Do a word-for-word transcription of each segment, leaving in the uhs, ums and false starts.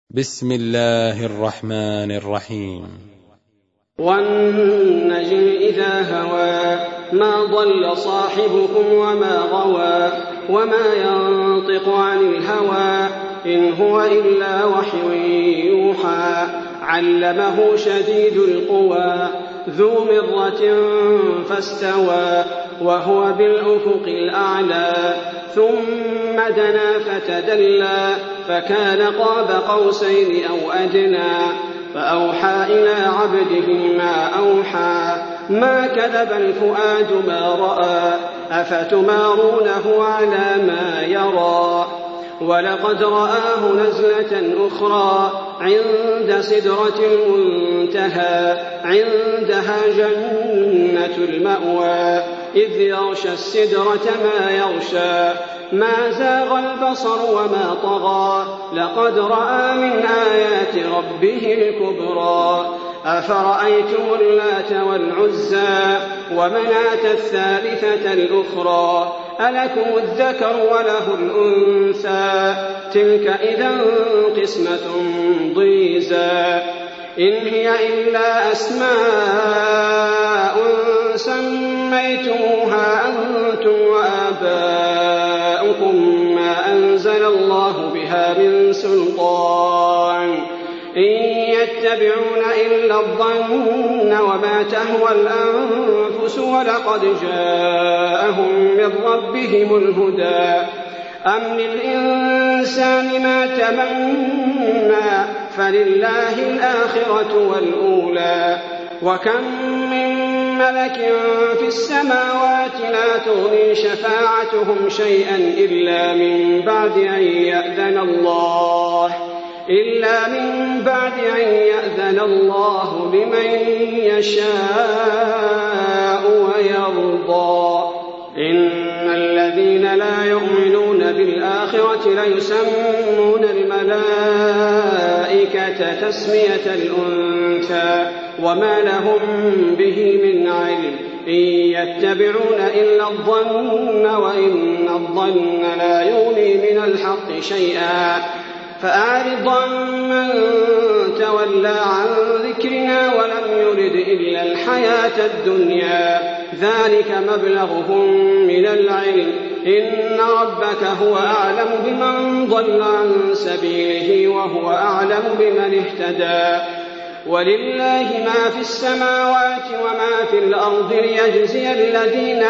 بسم الله الرحمن الرحيم. والنجم إذا هوى ما ضل صاحبكم وما غوى وما ينطق عن الهوى إن هو إلا وحي يوحى علمه شديد القوى ذو مرة فاستوى وهو بالأفق الأعلى ثم دنا فتدلى فكان قاب قوسين أو أدنى فأوحى إلى عبده ما أوحى ما كذب الفؤاد ما رأى أفتمارونه على ما يرى ولقد رآه نزلة أخرى عند سدرة المنتهى عندها جنة المأوى إذ يغشى السدرة ما يغشى ما زاغ البصر وما طغى لقد رأى من آيات ربه الكبرى أفرأيتم اللات والعزى ومناة الثالثة الأخرى ألكم الذكر وله الأنثى تلك إذا قسمة ضيزى إن هي إلا أسماء سميتموها أنتم وآباؤكم ما أنزل الله بها من سلطان إن يتبعون إلا الظن وما تهوى الأنفس ولقد جاءهم من ربهم الهدى أم للإنسان ما تمنى فلله الآخرة والأولى وكم من ملك في السماوات لا تغني شفاعتهم شيئا إلا من بعد أن يأذن الله إلا من بعد أن يأذن الله لمن يشاء ويرضى إن الذين لا يؤمنون بالآخرة ليسمون الملائكة تسمية الأنثى وما لهم به من علم إن يتبعون إلا الظن وإن الظن لا يغني من الحق شيئا فأعرض عمن تولى عن ذكرنا ولم يرد إلا الحياة الدنيا ذلك مبلغهم من العلم إن ربك هو أعلم بمن ضل عن سبيله وهو أعلم بمن اهتدى ولله ما في السماوات وما في الأرض ليجزي الذين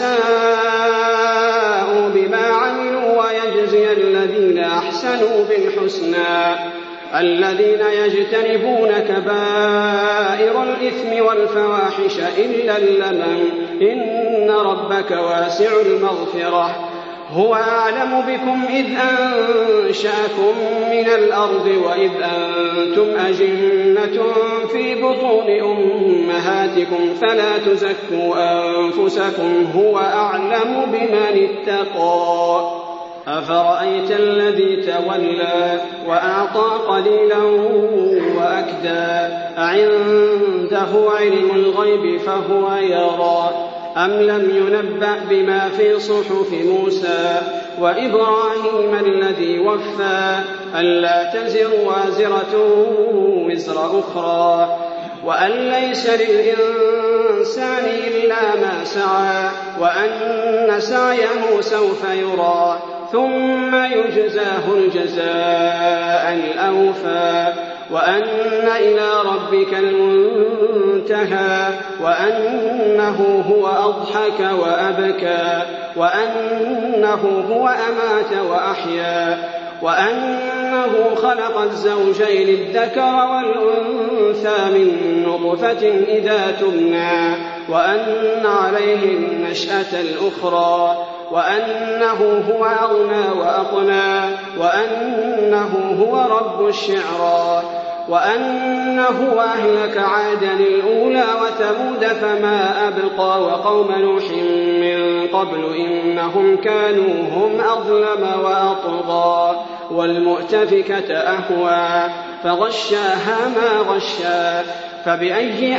أساءوا بما عملوا ويجزي الذين أحسنوا بالحسنى الذين يجتنبون كبائر الإثم والفواحش إلا اللمم إن ربك واسع المغفرة هو أعلم بكم إذ أنشأكم من الأرض وإذ أنتم أجنة في بطون أمهاتكم فلا تزكوا أنفسكم هو أعلم بمن اتقى أفرأيت الذي تولى وأعطى قليلا وأكدى أعنده علم الغيب فهو يرى أم لم ينبأ بما في صحف موسى وإبراهيم الذي وفى ألا تزر وازرة وزر أخرى وأن ليس للإنسان إلا ما سعى وأن سعيه سوف يرى ثم يجزاه الجزاء الأوفى وأن إلى ربك المنتهى وأنه هو أضحك وأبكى وأنه هو أمات وأحيا وأنه خلق الزوجين الذكر والأنثى من نطفة إذا تمنى وأن عليه النشأة الأخرى وأنه هو أغنى وأقنى وأنه هو رب الشعرى وأنه أهلك عادا الأولى وثمود فما أبقى وقوم نوح من قبل إنهم كانوا هم أظلم وأطغى والمؤتفكة أهوى فغشاها ما غشا فبأي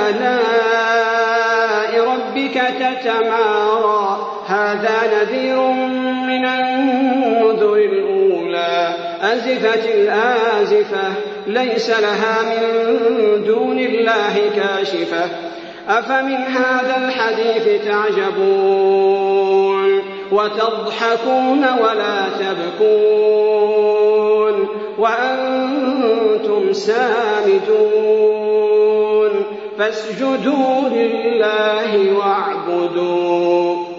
آلاء ربك تتمارى هذا نذير من النذر الأولى أزفت الآزفة ليس لها من دون الله كاشفة أفمن هذا الحديث تعجبون وتضحكون ولا تبكون وأنتم سامدون فاسجدوا لله واعبدوا